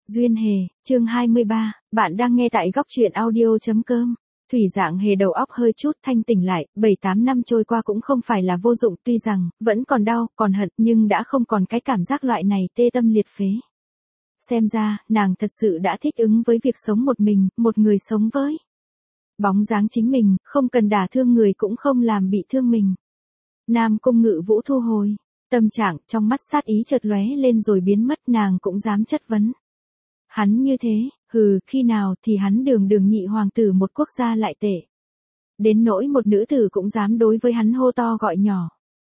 Duyên Hề, chương 23, bạn đang nghe tại góc truyện audio.com. Thủy Dạng Hề đầu óc hơi chút thanh tỉnh lại, 7-8 năm trôi qua cũng không phải là vô dụng, tuy rằng, vẫn còn đau, còn hận, nhưng đã không còn cái cảm giác loại này tê tâm liệt phế. Xem ra, nàng thật sự đã thích ứng với việc sống một mình, một người sống với bóng dáng chính mình, không cần đả thương người cũng không làm bị thương mình. Nam Cung Ngự Vũ thu hồi tâm trạng, trong mắt sát ý chợt lóe lên rồi biến mất, nàng cũng dám chất vấn. Hắn như thế, khi nào thì hắn đường đường nhị hoàng tử một quốc gia lại tệ. Đến nỗi một nữ tử cũng dám đối với hắn hô to gọi nhỏ.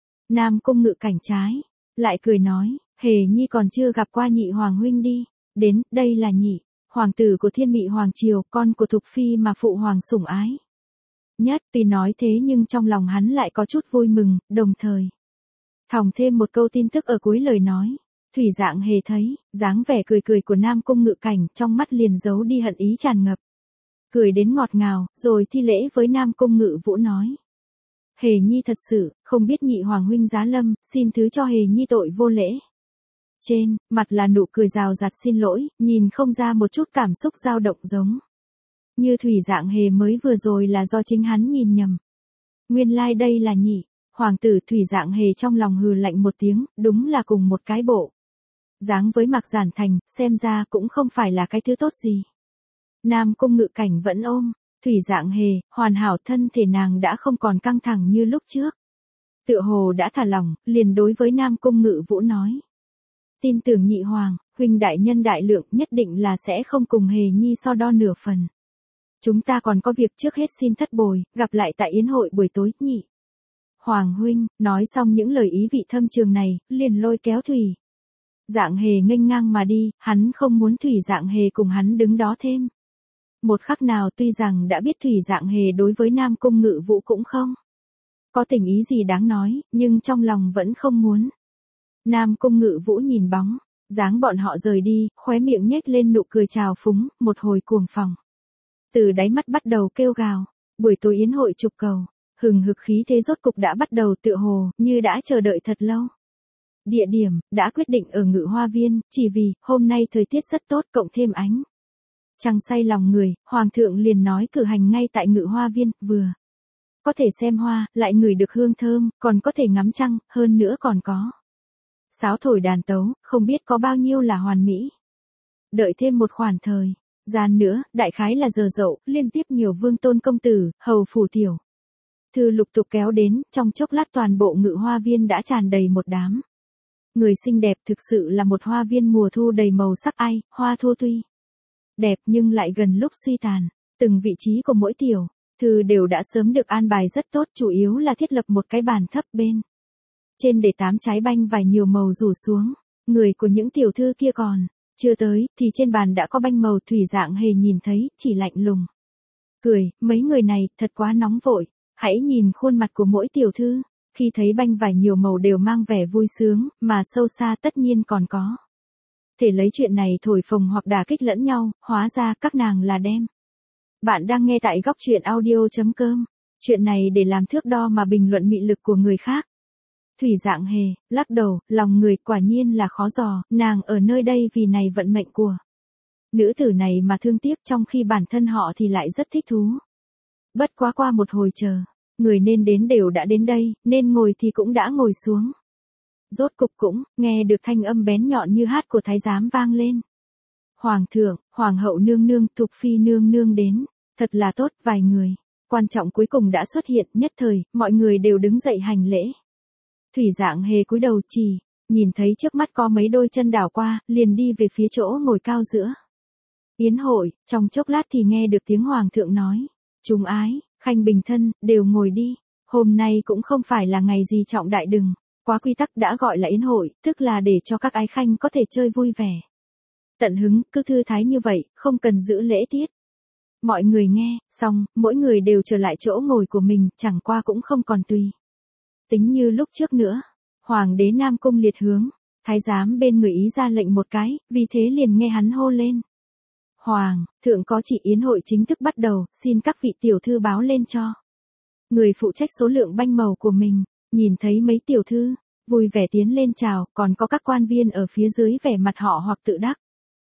Nam Cung Ngự Cảnh trái, lại cười nói, Hề Nhi còn chưa gặp qua nhị hoàng huynh đi, đến, đây là nhị hoàng tử của Thiên Mị Hoàng Triều, con của Thục Phi mà phụ hoàng sủng ái nhất. Tuy nói thế nhưng trong lòng hắn lại có chút vui mừng, đồng thời thòng thêm một câu tin tức ở cuối lời nói. Thủy Dạng Hề thấy, dáng vẻ cười cười của Nam Cung Ngự Cảnh, trong mắt liền giấu đi hận ý tràn ngập. Cười đến ngọt ngào, rồi thi lễ với Nam Cung Ngự Vũ nói. Hề Nhi thật sự, không biết nhị hoàng huynh giá lâm, xin thứ cho Hề Nhi tội vô lễ. Trên mặt là nụ cười rào rạt xin lỗi, nhìn không ra một chút cảm xúc dao động giống như Thủy Dạng Hề mới vừa rồi là do chính hắn nhìn nhầm. Nguyên lai đây là nhị hoàng tử. Thủy Dạng Hề trong lòng hừ lạnh một tiếng, đúng là cùng một cái bộ dáng với Mạc Giản Thành, xem ra cũng không phải là cái thứ tốt gì. Nam Cung Ngự Cảnh vẫn ôm Thủy Dạng Hề, hoàn hảo, thân thể nàng đã không còn căng thẳng như lúc trước. Tựa hồ đã thả lỏng, liền đối với Nam Cung Ngự Vũ nói. Tin tưởng nhị hoàng, huynh đại nhân đại lượng, nhất định là sẽ không cùng Hề Nhi so đo nửa phần. Chúng ta còn có việc, trước hết xin thất bồi, gặp lại tại yến hội buổi tối, nhị hoàng huynh. Nói xong những lời ý vị thâm trường này, liền lôi kéo Thủy Dạng Hề nghênh ngang mà đi, hắn không muốn Thủy Dạng Hề cùng hắn đứng đó thêm một khắc nào. Tuy rằng đã biết Thủy Dạng Hề đối với Nam Cung Ngự Vũ cũng không có tình ý gì đáng nói, nhưng trong lòng vẫn không muốn. Nam Cung Ngự Vũ nhìn bóng dáng bọn họ rời đi, khóe miệng nhếch lên nụ cười trào phúng, một hồi cuồng phòng từ đáy mắt bắt đầu kêu gào. Buổi tối yến hội trục cầu, hừng hực khí thế rốt cục đã bắt đầu, tựa hồ như đã chờ đợi thật lâu. Địa điểm đã quyết định ở Ngự Hoa Viên, chỉ vì hôm nay thời tiết rất tốt, cộng thêm ánh trăng say lòng người, hoàng thượng liền nói cử hành ngay tại Ngự Hoa Viên, vừa có thể xem hoa, lại ngửi được hương thơm, còn có thể ngắm trăng, hơn nữa còn có sáo thổi đàn tấu, không biết có bao nhiêu là hoàn mỹ. Đợi thêm một khoảng thời gian nữa, đại khái là giờ dậu, liên tiếp nhiều vương tôn công tử, hầu phủ tiểu thư lục tục kéo đến, trong chốc lát toàn bộ Ngự Hoa Viên đã tràn đầy một đám người xinh đẹp. Thực sự là một hoa viên mùa thu đầy màu sắc. Ai, hoa thu tuy đẹp nhưng lại gần lúc suy tàn. Từng vị trí của mỗi tiểu thư đều đã sớm được an bài rất tốt, chủ yếu là thiết lập một cái bàn thấp bên trên để 8 trái banh vải nhiều màu rủ xuống. Người của những tiểu thư kia còn chưa tới, thì trên bàn đã có banh màu. Thủy Dạng Hề nhìn thấy, chỉ lạnh lùng cười, mấy người này, thật quá nóng vội. Hãy nhìn khuôn mặt của mỗi tiểu thư, khi thấy banh vải nhiều màu đều mang vẻ vui sướng, mà sâu xa tất nhiên còn có thể lấy chuyện này thổi phồng hoặc đả kích lẫn nhau, hóa ra các nàng là đem. Bạn đang nghe tại góc truyện audio.com, chuyện này để làm thước đo mà bình luận mị lực của người khác. Thủy Dạng Hề lắc đầu, lòng người quả nhiên là khó dò, nàng ở nơi đây vì này vận mệnh của nữ tử này mà thương tiếc, trong khi bản thân họ thì lại rất thích thú. Bất quá qua một hồi chờ, người nên đến đều đã đến đây, nên ngồi thì cũng đã ngồi xuống. Rốt cục cũng nghe được thanh âm bén nhọn như hát của thái giám vang lên. Hoàng thượng, hoàng hậu nương nương, Thục Phi nương nương đến, thật là tốt. Vài người quan trọng cuối cùng đã xuất hiện, nhất thời mọi người đều đứng dậy hành lễ. Thủy Dạng Hề cúi đầu, chỉ nhìn thấy trước mắt có mấy đôi chân đảo qua, liền đi về phía chỗ ngồi cao giữa yến hội. Trong chốc lát thì nghe được tiếng hoàng thượng nói, chúng ái khanh bình thân, đều ngồi đi. Hôm nay cũng không phải là ngày gì trọng đại, đừng quá quy tắc, đã gọi là yến hội, tức là để cho các ái khanh có thể chơi vui vẻ tận hứng, cứ thư thái như vậy, không cần giữ lễ tiết. Mọi người nghe xong, mỗi người đều trở lại chỗ ngồi của mình, chẳng qua cũng không còn tùy tính như lúc trước nữa. Hoàng đế Nam Cung Liệt hướng thái giám bên người ý ra lệnh một cái, vì thế liền nghe hắn hô lên. Hoàng thượng có chỉ, yến hội chính thức bắt đầu, xin các vị tiểu thư báo lên cho người phụ trách số lượng banh màu của mình. Nhìn thấy mấy tiểu thư vui vẻ tiến lên chào, còn có các quan viên ở phía dưới vẻ mặt họ hoặc tự đắc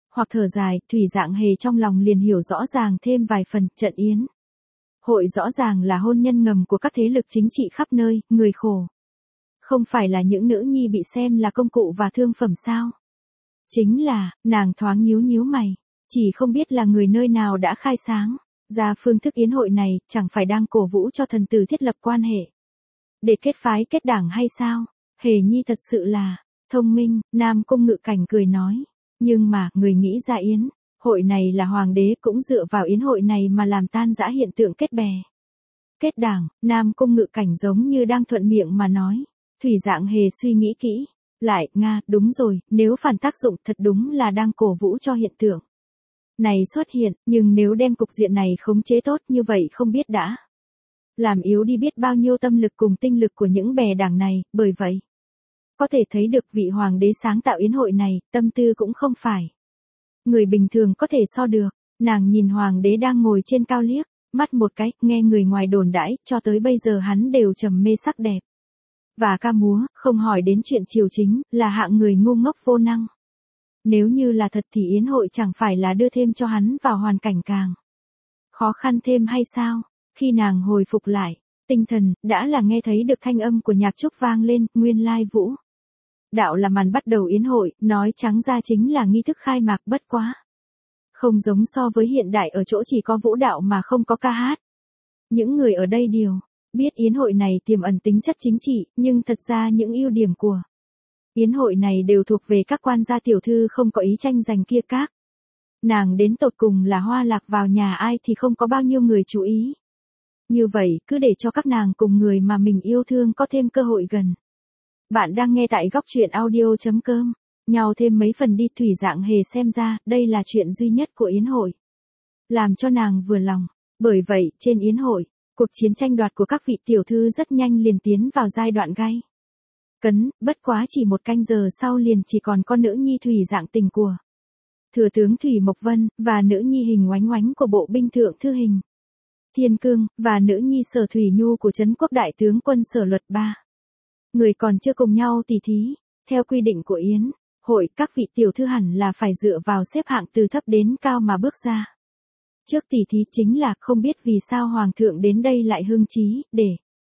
hoặc thở dài, Thủy Dạng Hề trong lòng liền hiểu rõ ràng thêm vài phần, trận yến hội rõ ràng là hôn nhân ngầm của các thế lực chính trị khắp nơi, người khổ. Không phải là những nữ nhi bị xem là công cụ và thương phẩm sao? Chính là, nàng thoáng nhíu nhíu mày, chỉ không biết là người nơi nào đã khai sáng ra phương thức yến hội này, chẳng phải đang cổ vũ cho thần tử thiết lập quan hệ để kết phái kết đảng hay sao? Hề Nhi thật sự là thông minh, Nam Cung Ngự Cảnh cười nói. Nhưng mà, người nghĩ ra yến hội này là hoàng đế cũng dựa vào yến hội này mà làm tan rã hiện tượng kết bè. Kết đảng, Nam Cung Ngự Cảnh giống như đang thuận miệng mà nói. Thủy Dạng Hề suy nghĩ kỹ. Lại, Nga, đúng rồi, nếu phản tác dụng thật đúng là đang cổ vũ cho hiện tượng này xuất hiện, nhưng nếu đem cục diện này khống chế tốt như vậy không biết đã làm yếu đi biết bao nhiêu tâm lực cùng tinh lực của những bè đảng này, bởi vậy có thể thấy được vị hoàng đế sáng tạo yến hội này, tâm tư cũng không phải người bình thường có thể so được. Nàng nhìn hoàng đế đang ngồi trên cao liếc mắt một cái, nghe người ngoài đồn đãi, cho tới bây giờ hắn đều trầm mê sắc đẹp và ca múa, không hỏi đến chuyện triều chính, là hạng người ngu ngốc vô năng. Nếu như là thật thì yến hội chẳng phải là đưa thêm cho hắn vào hoàn cảnh càng khó khăn thêm hay sao? Khi nàng hồi phục lại tinh thần, đã là nghe thấy được thanh âm của nhạc trúc vang lên, nguyên lai vũ đạo là màn bắt đầu yến hội, nói trắng ra chính là nghi thức khai mạc, bất quá không giống so với hiện đại ở chỗ chỉ có vũ đạo mà không có ca hát. Những người ở đây đều biết yến hội này tiềm ẩn tính chất chính trị, nhưng thật ra những ưu điểm của yến hội này đều thuộc về các quan gia tiểu thư không có ý tranh giành kia các. Nàng đến tột cùng là hoa lạc vào nhà ai thì không có bao nhiêu người chú ý. Như vậy, cứ để cho các nàng cùng người mà mình yêu thương có thêm cơ hội gần. Bạn đang nghe tại góc truyện audio.com. Nhau thêm mấy phần đi. Thủy Dạng Hề xem ra, đây là chuyện duy nhất của yến hội làm cho nàng vừa lòng. Bởi vậy, trên yến hội, cuộc chiến tranh đoạt của các vị tiểu thư rất nhanh liền tiến vào giai đoạn gay cấn, bất quá chỉ một canh giờ sau liền chỉ còn con nữ nhi Thủy Dạng Tình của thừa tướng Thủy Mộc Vân, và nữ nhi Hình Oánh Oánh của bộ binh thượng thư Hình Thiên Cương, và nữ nhi Sở Thủy Nhu của trấn quốc đại tướng quân Sở Luật ba. Người còn chưa cùng nhau tỉ thí. Theo quy định của yến hội, các vị tiểu thư hẳn là phải dựa vào xếp hạng từ thấp đến cao mà bước ra. Trước tỉ thí chính là không biết vì sao hoàng thượng đến đây lại hưng trí, để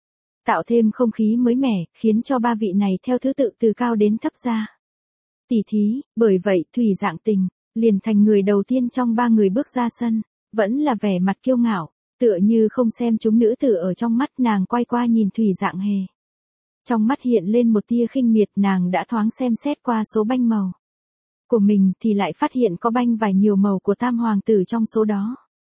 tạo thêm không khí mới mẻ, khiến cho ba vị này theo thứ tự từ cao đến thấp ra tỉ thí. Bởi vậy, Thủy Dạng Tình liền thành người đầu tiên trong ba người bước ra sân, vẫn là vẻ mặt kiêu ngạo, tựa như không xem chúng nữ tử ở trong mắt. Nàng quay qua nhìn Thủy Dạng Hề, trong mắt hiện lên một tia khinh miệt. Nàng đã thoáng xem xét qua số banh màu của mình thì lại phát hiện có banh vài nhiều màu của tam hoàng tử trong số đó.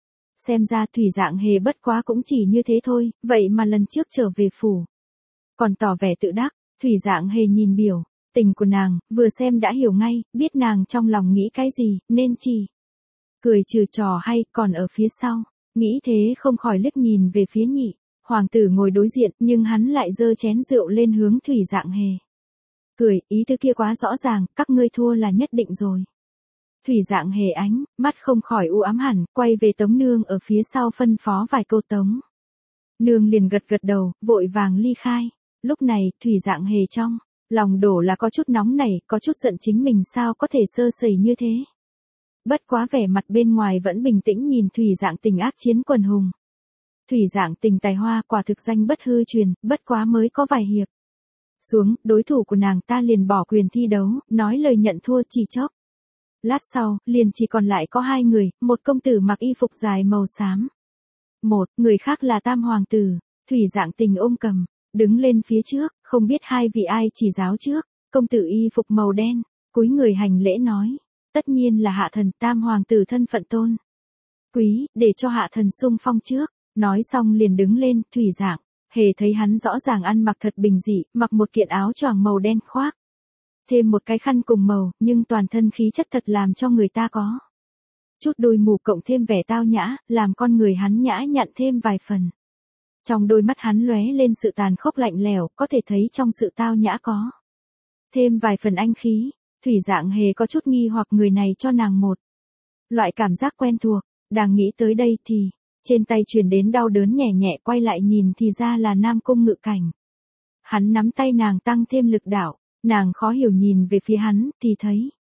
Xem ra Thủy Dạng Hề bất quá cũng chỉ như thế thôi, vậy mà lần trước trở về phủ còn tỏ vẻ tự đắc. Thủy Dạng Hề nhìn biểu tình của nàng, vừa xem đã hiểu ngay, biết nàng trong lòng nghĩ cái gì, nên chỉ cười trừ trò hay. Còn ở phía sau, nghĩ thế không khỏi liếc nhìn về phía nhị hoàng tử ngồi đối diện, nhưng hắn lại giơ chén rượu lên hướng Thủy Dạng Hề. Cười, ý tứ kia quá rõ ràng, các ngươi thua là nhất định rồi. Thủy Dạng Hề ánh mắt không khỏi u ám hẳn, quay về Tống nương ở phía sau phân phó vài câu. Tống nương liền gật gật đầu, vội vàng ly khai. Lúc này, Thủy Dạng Hề trong lòng đổ là có chút nóng nảy, có chút giận chính mình sao có thể sơ sẩy như thế. Bất quá vẻ mặt bên ngoài vẫn bình tĩnh nhìn Thủy Dạng Tình ác chiến quần hùng. Thủy Dạng Tình tài hoa quả thực danh bất hư truyền, bất quá mới có vài hiệp xuống, đối thủ của nàng ta liền bỏ quyền thi đấu, nói lời nhận thua chỉ chốc. Lát sau, liền chỉ còn lại có hai người, một công tử mặc y phục dài màu xám. Một người khác là tam hoàng tử. Thủy Dạng Tình ôm cầm, đứng lên phía trước, không biết hai vị ai chỉ giáo trước. Công tử y phục màu đen, cúi người hành lễ nói. Tất nhiên là hạ thần. Tam hoàng tử thân phận tôn quý, để cho hạ thần xung phong trước. Nói xong liền đứng lên. Thủy Dạng Hề thấy hắn rõ ràng ăn mặc thật bình dị, mặc một kiện áo choàng màu đen khoác thêm một cái khăn cùng màu, nhưng toàn thân khí chất thật làm cho người ta có chút đôi mù, cộng thêm vẻ tao nhã, làm con người hắn nhã nhặn thêm vài phần. Trong đôi mắt hắn lóe lên sự tàn khốc lạnh lẽo, có thể thấy trong sự tao nhã có thêm vài phần anh khí. Thủy Dạng Hề có chút nghi hoặc người này cho nàng một loại cảm giác quen thuộc. Đang nghĩ tới đây thì trên tay truyền đến đau đớn nhẹ nhẹ, quay lại nhìn thì ra là Nam Cung Ngự Cảnh. Hắn nắm tay nàng tăng thêm lực đạo. Nàng khó hiểu nhìn về phía hắn, thì thấy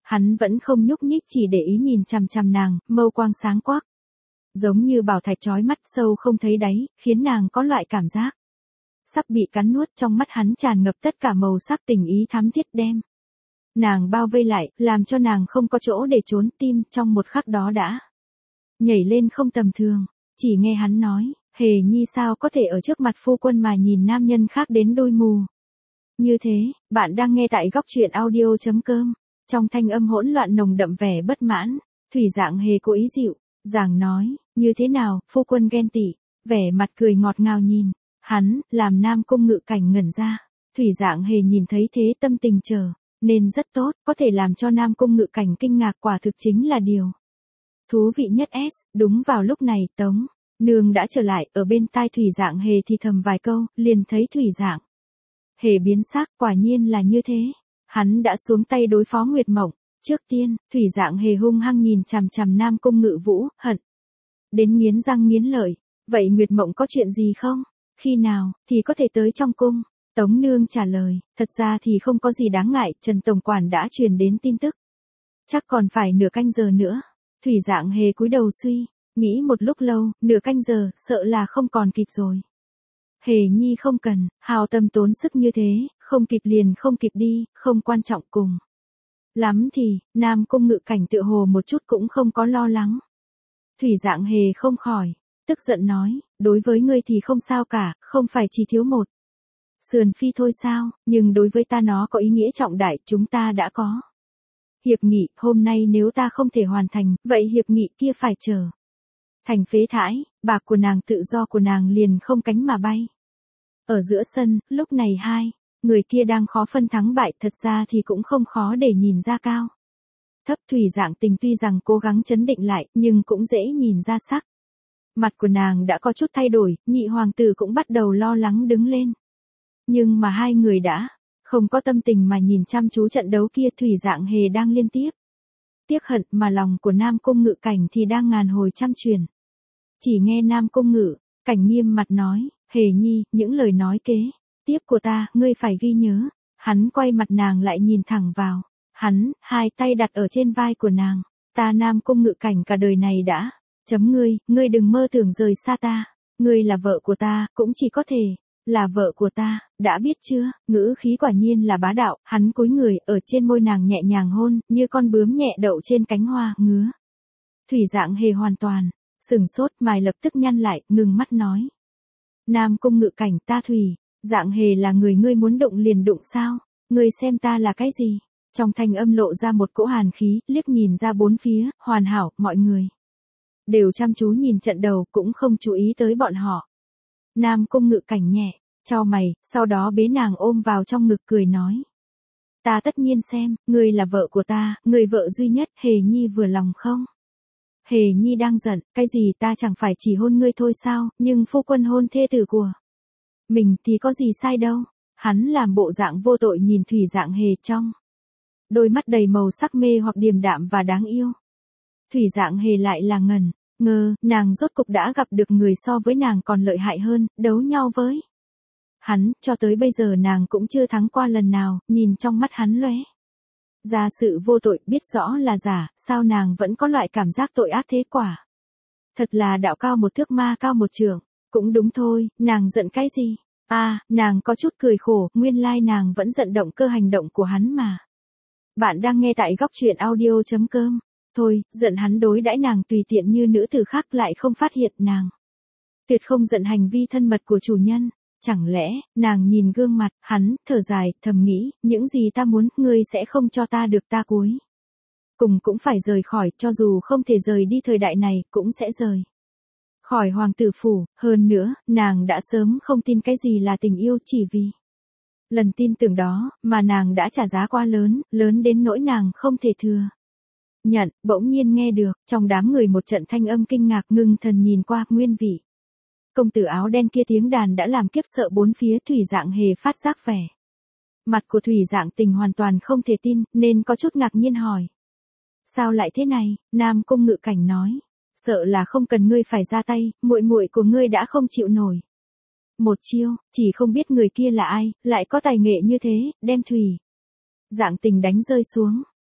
Hắn vẫn không nhúc nhích chỉ để ý nhìn chằm chằm nàng, mâu quang sáng quắc. Giống như bảo thạch chói mắt sâu không thấy đáy, khiến nàng có loại cảm giác sắp bị cắn nuốt, trong mắt hắn tràn ngập tất cả màu sắc tình ý thắm thiết đem nàng bao vây lại, làm cho nàng không có chỗ để trốn, tim trong một khắc đó đã nhảy lên không tầm thường. Chỉ nghe hắn nói, Hề Nhi sao có thể ở trước mặt phu quân mà nhìn nam nhân khác đến đôi mù như thế. Bạn đang nghe tại góc truyện audio.com. Trong thanh âm hỗn loạn nồng đậm vẻ bất mãn, Thủy Dạng Hề cố ý dịu dàng nói, như thế nào, phu quân ghen tị, vẻ mặt cười ngọt ngào nhìn hắn, làm Nam Cung Ngự Cảnh ngẩn ra. Thủy Dạng Hề nhìn thấy thế tâm tình trở nên rất tốt, có thể làm cho Nam Cung Ngự Cảnh kinh ngạc quả thực chính là điều thú vị nhất s. Đúng vào lúc này, Tống Nương đã trở lại, ở bên tai Thủy Dạng Hề thì thầm vài câu, liền thấy Thủy Dạng Hề biến sắc, quả nhiên là như thế. Hắn đã xuống tay đối phó Nguyệt Mộng. Trước tiên, Thủy Dạng Hề hung hăng nhìn chằm chằm Nam Cung Ngự Vũ, hận đến nghiến răng nghiến lợi. Vậy Nguyệt Mộng có chuyện gì không? Khi nào thì có thể tới trong cung? Tống Nương trả lời, thật ra thì không có gì đáng ngại, Trần Tổng Quản đã truyền đến tin tức. Chắc còn phải nửa canh giờ nữa. Thủy Dạng Hề cúi đầu suy nghĩ một lúc lâu, nửa canh giờ, sợ là không còn kịp rồi. Hề Nhi không cần hao tâm tốn sức như thế, không kịp liền không kịp đi, không quan trọng, cùng lắm thì Nam Cung Ngự Cảnh tựa hồ một chút cũng không có lo lắng. Thủy Dạng Hề không khỏi tức giận nói, đối với ngươi thì không sao cả, không phải chỉ thiếu một sườn phi thôi sao, nhưng đối với ta nó có ý nghĩa trọng đại, chúng ta đã có hiệp nghị, hôm nay nếu ta không thể hoàn thành, vậy hiệp nghị kia phải trở thành phế thải, bạc của nàng, tự do của nàng liền không cánh mà bay. Ở giữa sân, lúc này hai người kia đang khó phân thắng bại, thật ra thì cũng không khó để nhìn ra cao thấp. Thủy Dạng Tình tuy rằng cố gắng trấn định lại, nhưng cũng dễ nhìn ra sắc mặt của nàng đã có chút thay đổi, nhị hoàng tử cũng bắt đầu lo lắng đứng lên. Nhưng mà hai người đã không có tâm tình mà nhìn chăm chú trận đấu kia. Thủy Dạng Hề đang liên tiếp tiếc hận, mà lòng của Nam Cung Ngự Cảnh thì đang ngàn hồi trăm chuyển. Chỉ nghe Nam Cung Ngự Cảnh nghiêm mặt nói, Hề Nhi, những lời nói kế tiếp của ta, ngươi phải ghi nhớ. Hắn quay mặt nàng lại nhìn thẳng vào hắn, hai tay đặt ở trên vai của nàng. Ta Nam Cung Ngự Cảnh cả đời này đã ngươi đừng mơ tưởng rời xa ta. Ngươi là vợ của ta, cũng chỉ có thể là vợ của ta, đã biết chưa? Ngữ khí quả nhiên là bá đạo. Hắn cúi người ở trên môi nàng nhẹ nhàng hôn, như con bướm nhẹ đậu trên cánh hoa, ngứa. Thủy Dạng Hề hoàn toàn sừng sốt, mày lập tức nhăn lại, ngừng mắt nói, Nam Cung Ngự Cảnh, ta Thủy Dạng Hề là người ngươi muốn đụng liền đụng sao? Ngươi xem ta là cái gì? Trong thanh âm lộ ra một cỗ hàn khí, liếc nhìn ra bốn phía, hoàn hảo, mọi người đều chăm chú nhìn trận đầu, cũng không chú ý tới bọn họ. Nam Cung Ngự Cảnh nhẹ chau mày, sau đó bế nàng ôm vào trong ngực, cười nói, ta tất nhiên xem, ngươi là vợ của ta, người vợ duy nhất. Hề Nhi vừa lòng không? Hề Nhi đang giận, cái gì, ta chẳng phải chỉ hôn ngươi thôi sao, nhưng phu quân hôn thê tử của mình thì có gì sai đâu. Hắn làm bộ dạng vô tội nhìn Thủy Dạng Hề, trong đôi mắt đầy màu sắc mê hoặc điềm đạm và đáng yêu. Thủy Dạng Hề lại là ngẩn ngơ, nàng rốt cục đã gặp được người so với nàng còn lợi hại hơn, đấu nhau với hắn, cho tới bây giờ nàng cũng chưa thắng qua lần nào. Nhìn trong mắt hắn lóe ra sự vô tội, biết rõ là giả, sao nàng vẫn có loại cảm giác tội ác thế quả. Thật là đạo cao một thước ma cao một trượng. Cũng đúng thôi, nàng giận cái gì? Nàng có chút cười khổ, nguyên lai nàng vẫn giận động cơ hành động của hắn mà. Bạn đang nghe tại góc truyện audio.com. Thôi, giận hắn đối đãi nàng tùy tiện như nữ tử khác, lại không phát hiện nàng tuyệt không giận hành vi thân mật của chủ nhân. Chẳng lẽ, nàng nhìn gương mặt hắn, thở dài, thầm nghĩ, những gì ta muốn, ngươi sẽ không cho ta được, ta cuối cùng cũng phải rời khỏi, cho dù không thể rời đi thời đại này, cũng sẽ rời khỏi hoàng tử phủ. Hơn nữa, nàng đã sớm không tin cái gì là tình yêu, chỉ vì lần tin tưởng đó, mà nàng đã trả giá quá lớn, lớn đến nỗi nàng không thể thừa nhận. Bỗng nhiên nghe được, trong đám người một trận thanh âm kinh ngạc, ngưng thần nhìn qua, nguyên vị công tử áo đen kia tiếng đàn đã làm kiếp sợ bốn phía. Thủy Dạng Hề phát giác vẻ mặt của Thủy Dạng Tình hoàn toàn không thể tin, nên có chút ngạc nhiên hỏi, sao lại thế này? Nam Cung Ngự Cảnh nói, sợ là không cần ngươi phải ra tay, muội muội của ngươi đã không chịu nổi một chiêu, chỉ không biết người kia là ai, lại có tài nghệ như thế, đem Thủy Dạng Tình đánh rơi xuống.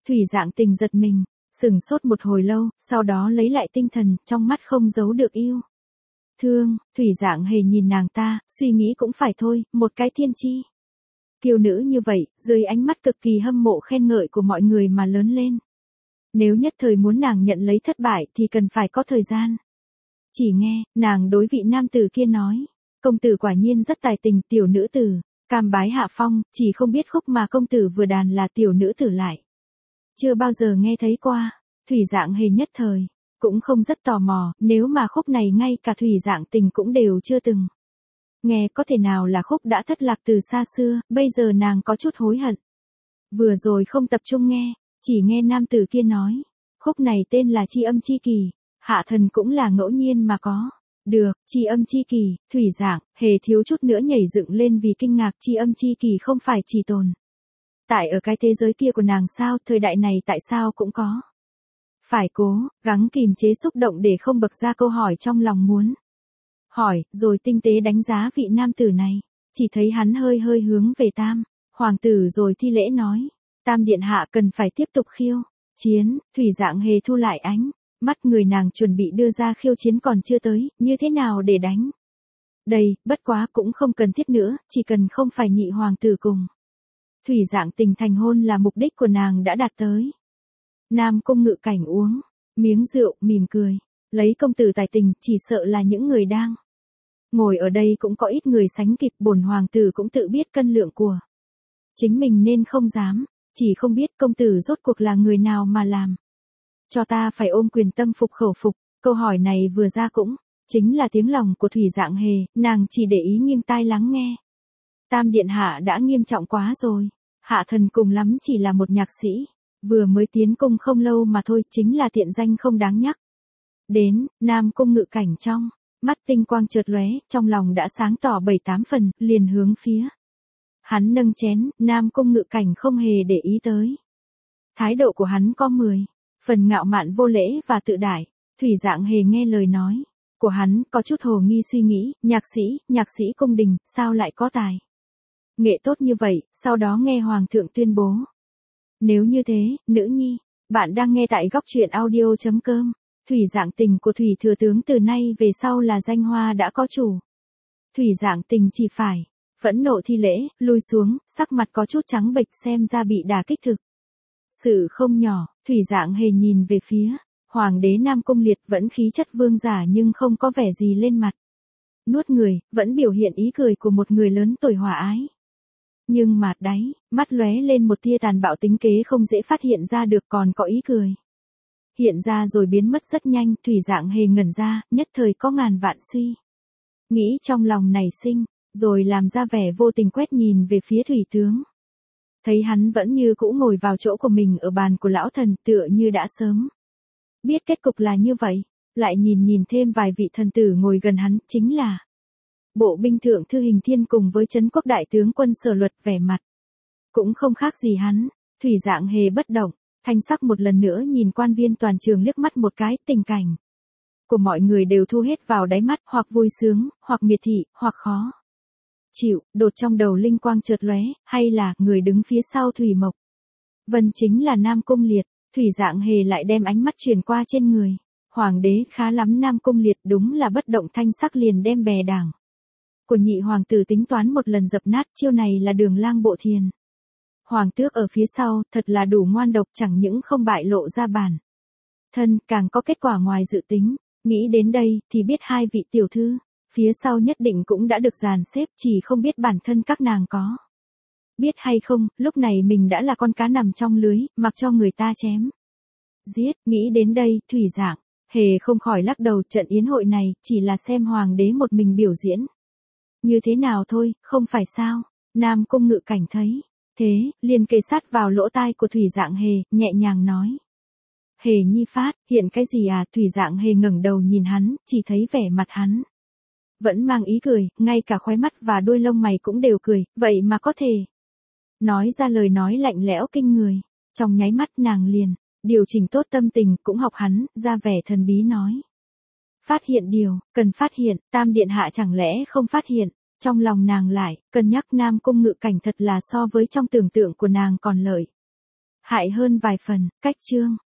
Thủy Dạng Tình giật mình, sững sốt một hồi lâu, sau đó lấy lại tinh thần, trong mắt không giấu được yêu thương. Thủy Dạng Hề nhìn nàng ta, suy nghĩ cũng phải thôi, một cái thiên chi kiêu nữ như vậy, dưới ánh mắt cực kỳ hâm mộ khen ngợi của mọi người mà lớn lên. Nếu nhất thời muốn nàng nhận lấy thất bại thì cần phải có thời gian. Chỉ nghe, nàng đối vị nam tử kia nói, công tử quả nhiên rất tài tình, tiểu nữ tử, cam bái hạ phong, chỉ không biết khúc mà công tử vừa đàn là tiểu nữ tử lại chưa bao giờ nghe thấy qua. Thủy Dạng Hề nhất thời cũng không rất tò mò, nếu mà khúc này ngay cả Thủy Dạng Tình cũng đều chưa từng nghe, có thể nào là khúc đã thất lạc từ xa xưa, bây giờ nàng có chút hối hận. Vừa rồi không tập trung nghe, chỉ nghe nam tử kia nói, khúc này tên là Chi Âm Chi Kỳ, hạ thần cũng là ngẫu nhiên mà có. Được, Chi Âm Chi Kỳ, Thủy Dạng Hề thiếu chút nữa nhảy dựng lên vì kinh ngạc. Chi Âm Chi Kỳ không phải chỉ tồn tại ở cái thế giới kia của nàng sao, thời đại này tại sao cũng có. Phải cố gắng kìm chế xúc động để không bật ra câu hỏi trong lòng muốn hỏi, rồi tinh tế đánh giá vị nam tử này. Chỉ thấy hắn hơi hơi hướng về Tam hoàng tử rồi thi lễ nói, Tam điện hạ cần phải tiếp tục khiêu chiến. Thủy Dạng Hề thu lại ánh mắt, người nàng chuẩn bị đưa ra khiêu chiến còn chưa tới, như thế nào để đánh đây, bất quá cũng không cần thiết nữa, chỉ cần không phải nhị hoàng tử cùng Thủy Dạng Tình thành hôn là mục đích của nàng đã đạt tới. Nam Cung Ngự Cảnh uống miếng rượu, mỉm cười, lấy công tử tài tình, chỉ sợ là những người đang ngồi ở đây cũng có ít người sánh kịp. Bổn hoàng tử cũng tự biết cân lượng của chính mình nên không dám, chỉ không biết công tử rốt cuộc là người nào mà làm cho ta phải ôm quyền tâm phục khẩu phục. Câu hỏi này vừa ra cũng chính là tiếng lòng của Thủy Dạng Hề, nàng chỉ để ý nghiêng tai lắng nghe. Tam điện hạ đã nghiêm trọng quá rồi, hạ thần cùng lắm chỉ là một nhạc sĩ, vừa mới tiến cung không lâu mà thôi, chính là tiện danh không đáng nhắc đến. Nam Cung Ngự Cảnh trong mắt tinh quang chợt lóe, trong lòng đã sáng tỏ 7-8 phần, liền hướng phía hắn nâng chén. Nam Cung Ngự Cảnh không hề để ý tới thái độ của hắn có 10 phần ngạo mạn vô lễ và tự đại. Thủy Dạng Hề nghe lời nói của hắn, có chút hồ nghi suy nghĩ, nhạc sĩ cung đình, sao lại có tài nghệ tốt như vậy, sau đó nghe hoàng thượng tuyên bố. Nếu như thế, nữ nhi, bạn đang nghe tại góc truyện audio.com. Thủy Dạng Tình của Thủy thừa tướng từ nay về sau là danh hoa đã có chủ. Thủy Dạng Tình chỉ phải phẫn nộ thi lễ, lui xuống, sắc mặt có chút trắng bệch, xem ra bị đả kích thực sự không nhỏ. Thủy Dạng Hề nhìn về phía hoàng đế Nam Cung Liệt, vẫn khí chất vương giả nhưng không có vẻ gì lên mặt nuốt người, vẫn biểu hiện ý cười của một người lớn tuổi hòa ái. Nhưng mà đáy mắt lóe lên một tia tàn bạo tính kế không dễ phát hiện ra được, còn có ý cười hiện ra rồi biến mất rất nhanh. Thủy Dạng Hề ngẩn ra, nhất thời có ngàn vạn suy nghĩ trong lòng nảy sinh, rồi làm ra vẻ vô tình quét nhìn về phía Thủy tướng. Thấy hắn vẫn như cũ ngồi vào chỗ của mình ở bàn của lão thần, tựa như đã sớm biết kết cục là như vậy. Lại nhìn thêm vài vị thần tử ngồi gần hắn, chính là bộ binh thượng thư Hình Thiên cùng với Trấn Quốc đại tướng quân Sở Luật, vẻ mặt cũng không khác gì hắn. Thủy Dạng Hề bất động, thanh sắc một lần nữa nhìn quan viên toàn trường liếc mắt một cái, tình cảnh của mọi người đều thu hết vào đáy mắt, hoặc vui sướng, hoặc miệt thị, hoặc khó chịu. Đột trong đầu linh quang chợt lóe, hay là người đứng phía sau Thủy Mộc Vân chính là Nam Cung Liệt. Thủy Dạng Hề lại đem ánh mắt truyền qua trên người hoàng đế, khá lắm, Nam Cung Liệt đúng là bất động thanh sắc liền đem bè đảng của nhị hoàng tử tính toán một lần dập nát. Chiêu này là Đường Lang Bộ Thiền hoàng tước ở phía sau, thật là đủ ngoan độc, chẳng những không bại lộ ra bản thân, càng có kết quả ngoài dự tính. Nghĩ đến đây thì biết hai vị tiểu thư phía sau nhất định cũng đã được dàn xếp, chỉ không biết bản thân các nàng có biết hay không, lúc này mình đã là con cá nằm trong lưới, mặc cho người ta chém giết. Nghĩ đến đây, Thủy Dạng Hề không khỏi lắc đầu, trận yến hội này chỉ là xem hoàng đế một mình biểu diễn như thế nào thôi, không phải sao. Nam Cung Ngự Cảnh thấy thế, liền kề sát vào lỗ tai của Thủy Dạng Hề, nhẹ nhàng nói, Hề nhi phát hiện cái gì à? Thủy Dạng Hề ngẩng đầu nhìn hắn, chỉ thấy vẻ mặt hắn vẫn mang ý cười, ngay cả khóe mắt và đuôi lông mày cũng đều cười, vậy mà có thể nói ra lời nói lạnh lẽo kinh người. Trong nháy mắt nàng liền điều chỉnh tốt tâm tình, cũng học hắn ra vẻ thần bí nói, phát hiện điều cần phát hiện, Tam điện hạ chẳng lẽ không phát hiện? Trong lòng nàng lại cân nhắc Nam Cung Ngự Cảnh thật là so với trong tưởng tượng của nàng còn lợi Hại hơn vài phần, cách chương.